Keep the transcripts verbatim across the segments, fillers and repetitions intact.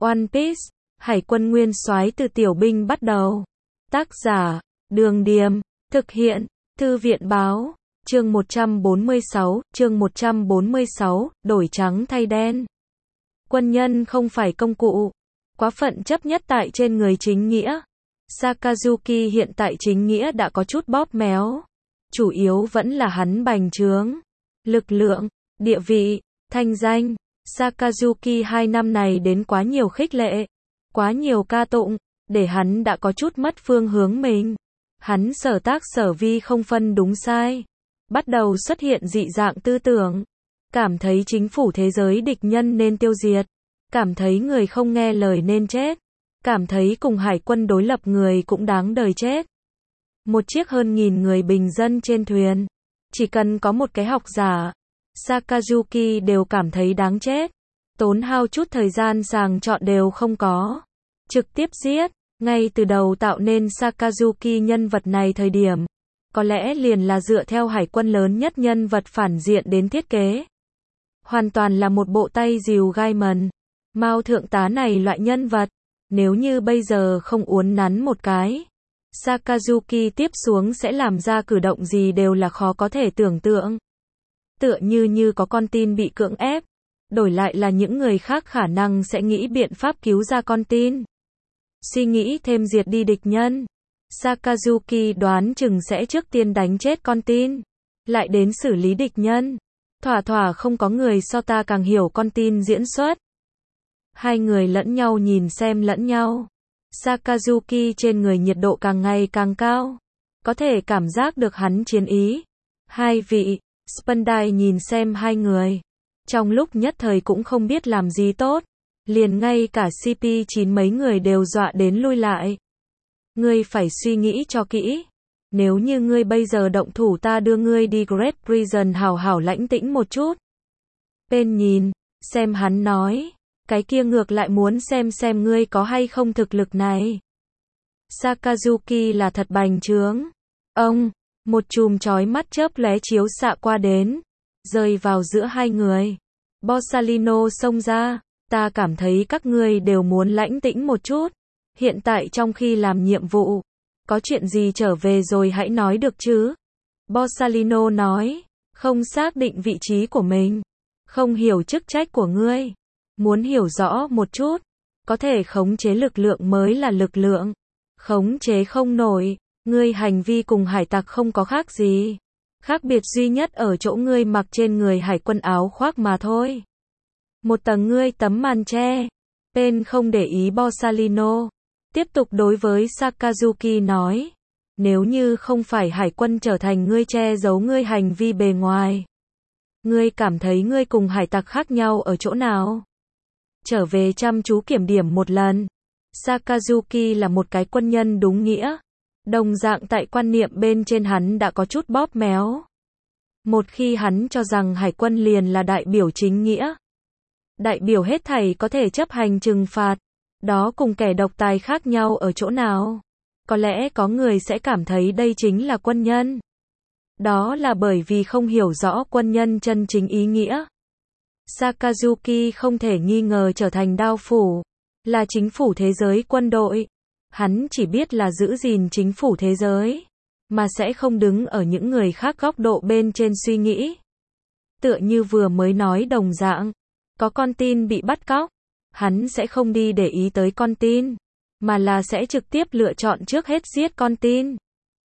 One Piece, Hải quân nguyên soái từ tiểu binh bắt đầu. Tác giả, Đường Điềm, thực hiện, Thư viện báo, chương một trăm bốn mươi sáu, chương một trăm bốn mươi sáu, đổi trắng thay đen. Quân nhân không phải công cụ, quá phận chấp nhất tại trên người chính nghĩa. Sakazuki hiện tại chính nghĩa đã có chút bóp méo. Chủ yếu vẫn là hắn bành trướng. Lực lượng, địa vị, thanh danh. Sakazuki hai năm này đến quá nhiều khích lệ, quá nhiều ca tụng, để hắn đã có chút mất phương hướng mình. Hắn sở tác sở vi không phân đúng sai. Bắt đầu xuất hiện dị dạng tư tưởng. Cảm thấy chính phủ thế giới địch nhân nên tiêu diệt. Cảm thấy người không nghe lời nên chết. Cảm thấy cùng hải quân đối lập người cũng đáng đời chết. Một chiếc hơn nghìn người bình dân trên thuyền. Chỉ cần có một cái học giả, Sakazuki đều cảm thấy đáng chết. Tốn hao chút thời gian sàng chọn đều không có. Trực tiếp giết. Ngay từ đầu tạo nên Sakazuki nhân vật này thời điểm. Có lẽ liền là dựa theo hải quân lớn nhất nhân vật phản diện đến thiết kế. Hoàn toàn là một bộ tay dìu gai mần. Mao thượng tá này loại nhân vật. Nếu như bây giờ không uốn nắn một cái, Sakazuki tiếp xuống sẽ làm ra cử động gì đều là khó có thể tưởng tượng. Tựa như như có con tin bị cưỡng ép, đổi lại là những người khác khả năng sẽ nghĩ biện pháp cứu ra con tin. Suy nghĩ thêm diệt đi địch nhân. Sakazuki đoán chừng sẽ trước tiên đánh chết con tin, lại đến xử lý địch nhân. Thỏa thỏa không có người so ta càng hiểu con tin diễn xuất. Hai người lẫn nhau nhìn xem lẫn nhau. Sakazuki trên người nhiệt độ càng ngày càng cao. Có thể cảm giác được hắn chiến ý. Hai vị, Spandai nhìn xem hai người. Trong lúc nhất thời cũng không biết làm gì tốt. Liền ngay cả xê pê chín mấy người đều dọa đến lui lại. Ngươi phải suy nghĩ cho kỹ. Nếu như ngươi bây giờ động thủ ta đưa ngươi đi Great Prison hảo hảo lãnh tĩnh một chút. Bên nhìn, xem hắn nói. Cái kia ngược lại muốn xem xem ngươi có hay không thực lực này. Sakazuki là thật bành trướng. Ông, một chùm chói mắt chớp lóe chiếu xạ qua đến, rơi vào giữa hai người. Borsalino xông ra, ta cảm thấy các ngươi đều muốn lãnh tĩnh một chút. Hiện tại trong khi làm nhiệm vụ, có chuyện gì trở về rồi hãy nói được chứ. Borsalino nói, không xác định vị trí của mình, không hiểu chức trách của ngươi. Muốn hiểu rõ một chút, có thể khống chế lực lượng mới là lực lượng. Khống chế không nổi, ngươi hành vi cùng hải tặc không có khác gì. Khác biệt duy nhất ở chỗ ngươi mặc trên người hải quân áo khoác mà thôi. Một tầng ngươi tấm màn che. Tên không để ý Borsalino. Tiếp tục đối với Sakazuki nói. Nếu như không phải hải quân trở thành ngươi che giấu ngươi hành vi bề ngoài. Ngươi cảm thấy ngươi cùng hải tặc khác nhau ở chỗ nào? Trở về chăm chú kiểm điểm một lần. Sakazuki là một cái quân nhân đúng nghĩa. Đồng dạng tại quan niệm bên trên hắn đã có chút bóp méo. Một khi hắn cho rằng hải quân liền là đại biểu chính nghĩa. Đại biểu hết thảy có thể chấp hành trừng phạt. Đó cùng kẻ độc tài khác nhau ở chỗ nào? Có lẽ có người sẽ cảm thấy đây chính là quân nhân. Đó là bởi vì không hiểu rõ quân nhân chân chính ý nghĩa. Sakazuki không thể nghi ngờ trở thành đao phủ, là chính phủ thế giới quân đội. Hắn chỉ biết là giữ gìn chính phủ thế giới, mà sẽ không đứng ở những người khác góc độ bên trên suy nghĩ. Tựa như vừa mới nói đồng dạng, có con tin bị bắt cóc, hắn sẽ không đi để ý tới con tin, mà là sẽ trực tiếp lựa chọn trước hết giết con tin.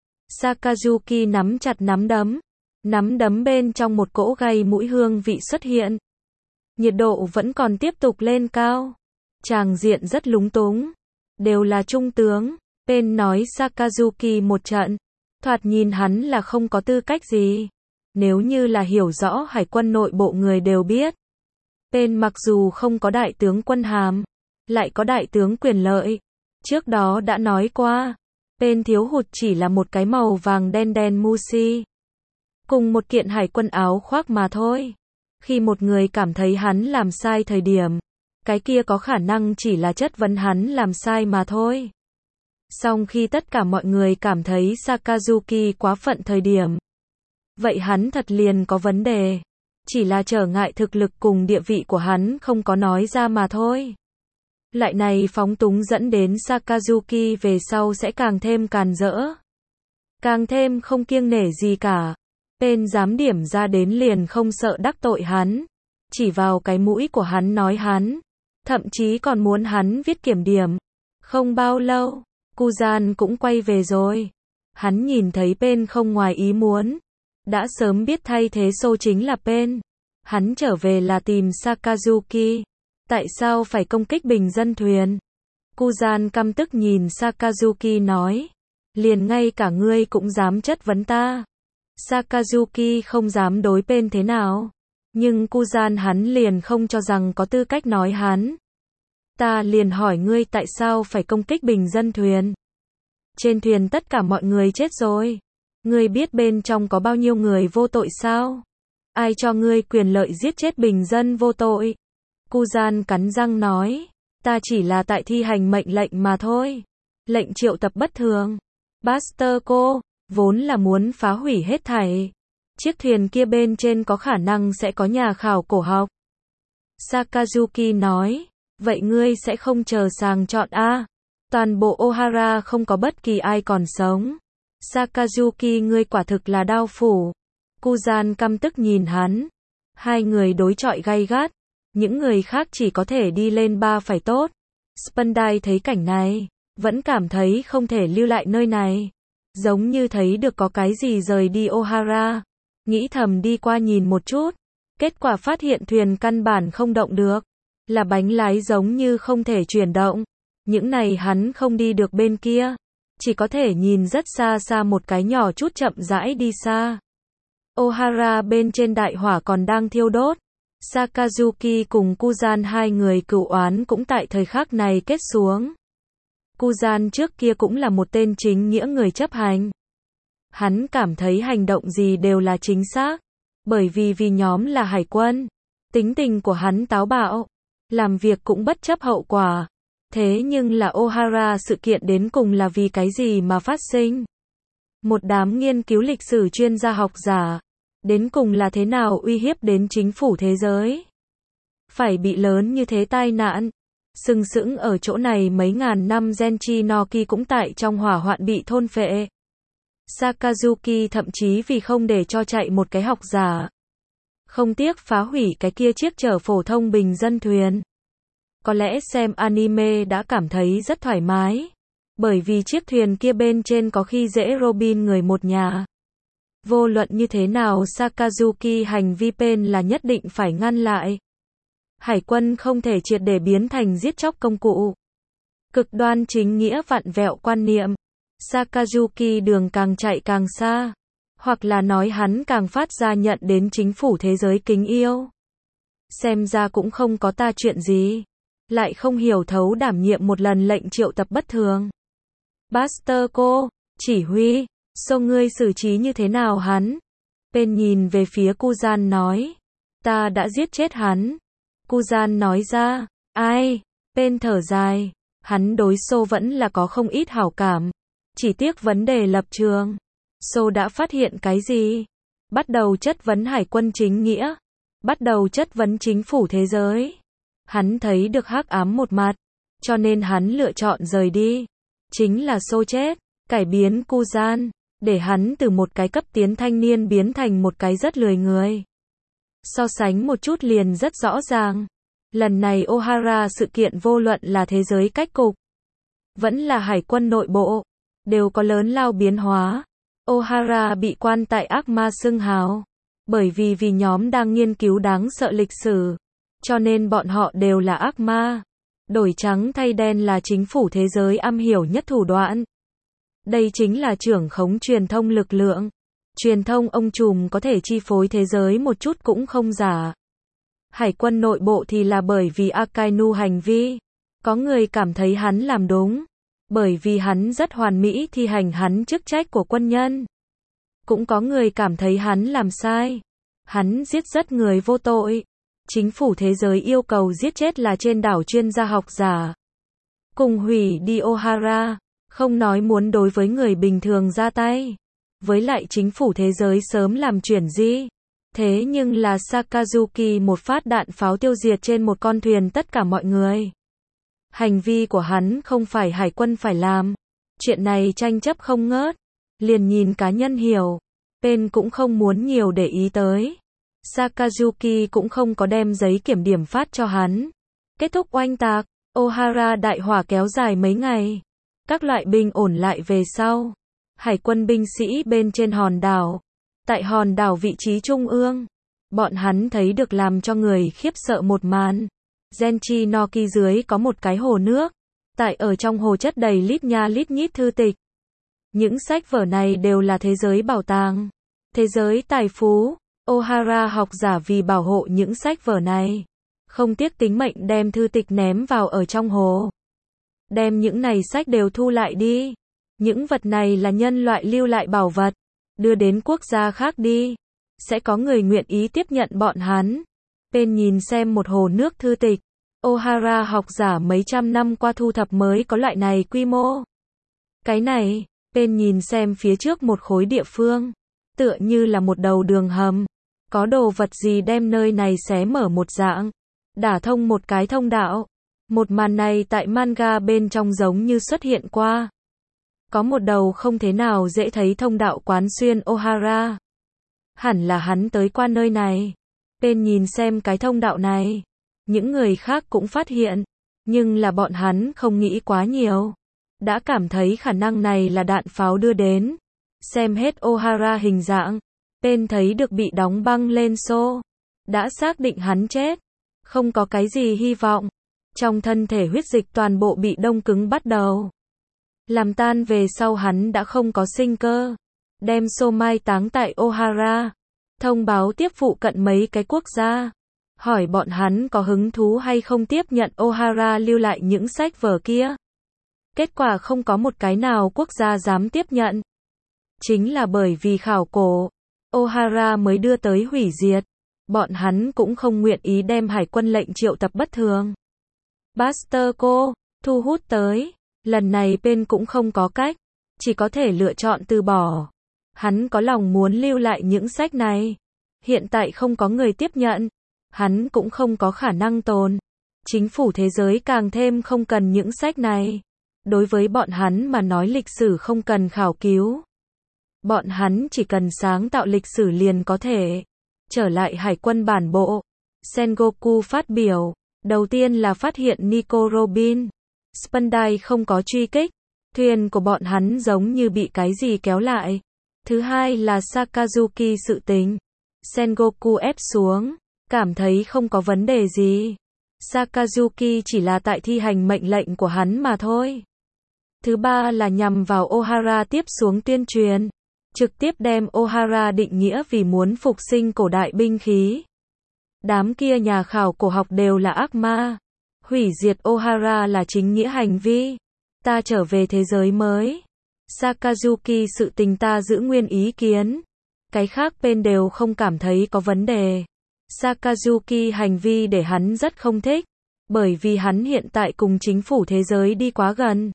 Sakazuki nắm chặt nắm đấm, nắm đấm bên trong một cỗ gây mũi hương vị xuất hiện. Nhiệt độ vẫn còn tiếp tục lên cao. Tràng diện rất lúng túng. Đều là trung tướng. Pen nói Sakazuki một trận. Thoạt nhìn hắn là không có tư cách gì. Nếu như là hiểu rõ hải quân nội bộ người đều biết. Pen mặc dù không có đại tướng quân hàm, lại có đại tướng quyền lợi. Trước đó đã nói qua. Pen thiếu hụt chỉ là một cái màu vàng đen đen Mushi. Cùng một kiện hải quân áo khoác mà thôi. Khi một người cảm thấy hắn làm sai thời điểm, cái kia có khả năng chỉ là chất vấn hắn làm sai mà thôi. Song khi tất cả mọi người cảm thấy Sakazuki quá phận thời điểm, vậy hắn thật liền có vấn đề. Chỉ là trở ngại thực lực cùng địa vị của hắn không có nói ra mà thôi. Loại này phóng túng dẫn đến Sakazuki về sau sẽ càng thêm càn rỡ. Càng thêm không kiêng nể gì cả. Pen dám điểm ra đến liền không sợ đắc tội hắn. Chỉ vào cái mũi của hắn nói hắn. Thậm chí còn muốn hắn viết kiểm điểm. Không bao lâu, Kuzan cũng quay về rồi. Hắn nhìn thấy Pen không ngoài ý muốn. Đã sớm biết thay thế Sô chính là Pen. Hắn trở về là tìm Sakazuki. Tại sao phải công kích bình dân thuyền? Kuzan căm tức nhìn Sakazuki nói. Liền ngay cả ngươi cũng dám chất vấn ta. Sakazuki không dám đối Pen thế nào. Nhưng Kuzan hắn liền không cho rằng có tư cách nói hắn. Ta liền hỏi ngươi tại sao phải công kích bình dân thuyền. Trên thuyền tất cả mọi người chết rồi. Ngươi biết bên trong có bao nhiêu người vô tội sao? Ai cho ngươi quyền lợi giết chết bình dân vô tội? Kuzan cắn răng nói. Ta chỉ là tại thi hành mệnh lệnh mà thôi. Lệnh triệu tập bất thường. Basterco, vốn là muốn phá hủy hết thảy. Chiếc thuyền kia bên trên có khả năng sẽ có nhà khảo cổ học. Sakazuki nói. Vậy ngươi sẽ không chờ sàng chọn a? Toàn bộ Ohara không có bất kỳ ai còn sống. Sakazuki ngươi quả thực là đao phủ. Kuzan căm tức nhìn hắn. Hai người đối chọi gay gắt. Những người khác chỉ có thể đi lên ba phải tốt. Spandai thấy cảnh này. Vẫn cảm thấy không thể lưu lại nơi này. Giống như thấy được có cái gì rời đi Ohara. Nghĩ thầm đi qua nhìn một chút. Kết quả phát hiện thuyền căn bản không động được. Là bánh lái giống như không thể chuyển động. Những này hắn không đi được bên kia. Chỉ có thể nhìn rất xa xa một cái nhỏ chút chậm rãi đi xa. Ohara bên trên đại hỏa còn đang thiêu đốt. Sakazuki cùng Kuzan hai người cựu oán cũng tại thời khắc này kết xuống. Kuzan trước kia cũng là một tên chính nghĩa người chấp hành. Hắn cảm thấy hành động gì đều là chính xác. Bởi vì vì nhóm là hải quân. Tính tình của hắn táo bạo. Làm việc cũng bất chấp hậu quả. Thế nhưng là Ohara sự kiện đến cùng là vì cái gì mà phát sinh? Một đám nghiên cứu lịch sử chuyên gia học giả. Đến cùng là thế nào uy hiếp đến chính phủ thế giới? Phải bị lớn như thế tai nạn. Sừng sững ở chỗ này mấy ngàn năm Genchi Noki cũng tại trong hỏa hoạn bị thôn phệ. Sakazuki thậm chí vì không để cho chạy một cái học giả. Không tiếc phá hủy cái kia chiếc chở phổ thông bình dân thuyền. Có lẽ xem anime đã cảm thấy rất thoải mái. Bởi vì chiếc thuyền kia bên trên có khi dễ Robin người một nhà. Vô luận như thế nào Sakazuki hành vi Pen là nhất định phải ngăn lại. Hải quân không thể triệt để biến thành giết chóc công cụ. Cực đoan chính nghĩa vặn vẹo quan niệm. Sakazuki đường càng chạy càng xa. Hoặc là nói hắn càng phát ra nhận đến chính phủ thế giới kính yêu. Xem ra cũng không có ta chuyện gì. Lại không hiểu thấu đảm nhiệm một lần lệnh triệu tập bất thường. Basterco, chỉ huy, so ngươi xử trí như thế nào hắn? Pen nhìn về phía Kuzan nói. Ta đã giết chết hắn. Kuzan nói ra. Ai? Pen thở dài. Hắn đối So vẫn là có không ít hảo cảm. Chỉ tiếc vấn đề lập trường. So đã phát hiện cái gì? Bắt đầu chất vấn hải quân chính nghĩa. Bắt đầu chất vấn chính phủ thế giới. Hắn thấy được hắc ám một mặt. Cho nên hắn lựa chọn rời đi. Chính là So chết. Cải biến Kuzan. Để hắn từ một cái cấp tiến thanh niên biến thành một cái rất lười người. So sánh một chút liền rất rõ ràng. Lần này Ohara sự kiện vô luận là thế giới cách cục. Vẫn là hải quân nội bộ. Đều có lớn lao biến hóa. Ohara bị quan tại ác ma xưng hào. Bởi vì vì nhóm đang nghiên cứu đáng sợ lịch sử. Cho nên bọn họ đều là ác ma. Đổi trắng thay đen là chính phủ thế giới am hiểu nhất thủ đoạn. Đây chính là trưởng khống truyền thông lực lượng. Truyền thông ông trùm có thể chi phối thế giới một chút cũng không giả. Hải quân nội bộ thì là bởi vì Akainu hành vi. Có người cảm thấy hắn làm đúng. Bởi vì hắn rất hoàn mỹ thi hành hắn chức trách của quân nhân. Cũng có người cảm thấy hắn làm sai. Hắn giết rất người vô tội. Chính phủ thế giới yêu cầu giết chết là trên đảo chuyên gia học giả. Cùng hủy đi Ohara. Không nói muốn đối với người bình thường ra tay. Với lại chính phủ thế giới sớm làm chuyển di. Thế nhưng là Sakazuki một phát đạn pháo tiêu diệt trên một con thuyền tất cả mọi người. Hành vi của hắn không phải hải quân phải làm. Chuyện này tranh chấp không ngớt. Liền nhìn cá nhân hiểu. Pen cũng không muốn nhiều để ý tới. Sakazuki cũng không có đem giấy kiểm điểm phát cho hắn. Kết thúc oanh tạc, Ohara đại hỏa kéo dài mấy ngày. Các loại binh ổn lại về sau. Hải quân binh sĩ bên trên hòn đảo. Tại hòn đảo vị trí trung ương. Bọn hắn thấy được làm cho người khiếp sợ một màn. Genchi Noki dưới có một cái hồ nước. Tại ở trong hồ chất đầy lít nha lít nhít thư tịch. Những sách vở này đều là thế giới bảo tàng. Thế giới tài phú. Ohara học giả vì bảo hộ những sách vở này. Không tiếc tính mệnh đem thư tịch ném vào ở trong hồ. Đem những này sách đều thu lại đi. Những vật này là nhân loại lưu lại bảo vật. Đưa đến quốc gia khác đi. Sẽ có người nguyện ý tiếp nhận bọn hắn. Pen nhìn xem một hồ nước thư tịch. Ohara học giả mấy trăm năm qua thu thập mới có loại này quy mô. Cái này, Pen nhìn xem phía trước một khối địa phương. Tựa như là một đầu đường hầm. Có đồ vật gì đem nơi này xé mở một dạng. Đả thông một cái thông đạo. Một màn này tại manga bên trong giống như xuất hiện qua. Có một đầu không thế nào dễ thấy thông đạo quán xuyên Ohara. Hẳn là hắn tới qua nơi này. Pen nhìn xem cái thông đạo này. Những người khác cũng phát hiện. Nhưng là bọn hắn không nghĩ quá nhiều. Đã cảm thấy khả năng này là đạn pháo đưa đến. Xem hết Ohara hình dạng. Pen thấy được bị đóng băng lên xô. Đã xác định hắn chết. Không có cái gì hy vọng. Trong thân thể huyết dịch toàn bộ bị đông cứng bắt đầu. Làm tan về sau hắn đã không có sinh cơ. Đem xô mai táng tại Ohara. Thông báo tiếp phụ cận mấy cái quốc gia. Hỏi bọn hắn có hứng thú hay không tiếp nhận Ohara lưu lại những sách vở kia. Kết quả không có một cái nào quốc gia dám tiếp nhận. Chính là bởi vì khảo cổ. Ohara mới đưa tới hủy diệt. Bọn hắn cũng không nguyện ý đem hải quân lệnh triệu tập bất thường. Buster cô, thu hút tới. Lần này Pen cũng không có cách. Chỉ có thể lựa chọn từ bỏ. Hắn có lòng muốn lưu lại những sách này. Hiện tại không có người tiếp nhận. Hắn cũng không có khả năng tồn. Chính phủ thế giới càng thêm không cần những sách này. Đối với bọn hắn mà nói lịch sử không cần khảo cứu. Bọn hắn chỉ cần sáng tạo lịch sử liền có thể. Trở lại hải quân bản bộ. Sengoku phát biểu. Đầu tiên là phát hiện Nico Robin. Spandai không có truy kích. Thuyền của bọn hắn giống như bị cái gì kéo lại. Thứ hai là Sakazuki sự tình. Sengoku ép xuống. Cảm thấy không có vấn đề gì. Sakazuki chỉ là tại thi hành mệnh lệnh của hắn mà thôi. Thứ ba là nhằm vào Ohara tiếp xuống tuyên truyền. Trực tiếp đem Ohara định nghĩa vì muốn phục sinh cổ đại binh khí. Đám kia nhà khảo cổ học đều là ác ma. Hủy diệt Ohara là chính nghĩa hành vi. Ta trở về thế giới mới. Sakazuki sự tình ta giữ nguyên ý kiến. Cái khác bên đều không cảm thấy có vấn đề. Sakazuki hành vi để hắn rất không thích. Bởi vì hắn hiện tại cùng chính phủ thế giới đi quá gần.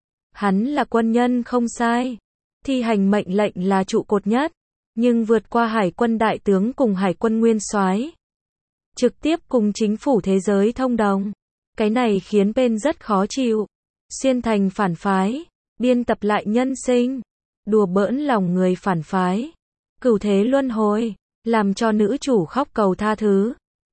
Hắn là quân nhân không sai. Thi hành mệnh lệnh là trụ cột nhất. Nhưng vượt qua hải quân đại tướng cùng hải quân nguyên soái. Trực tiếp cùng chính phủ thế giới thông đồng. Cái này khiến Pen rất khó chịu. Xuyên thành phản phái. Biên tập lại nhân sinh. Đùa bỡn lòng người phản phái. Cửu thế luân hồi. Làm cho nữ chủ khóc cầu tha thứ.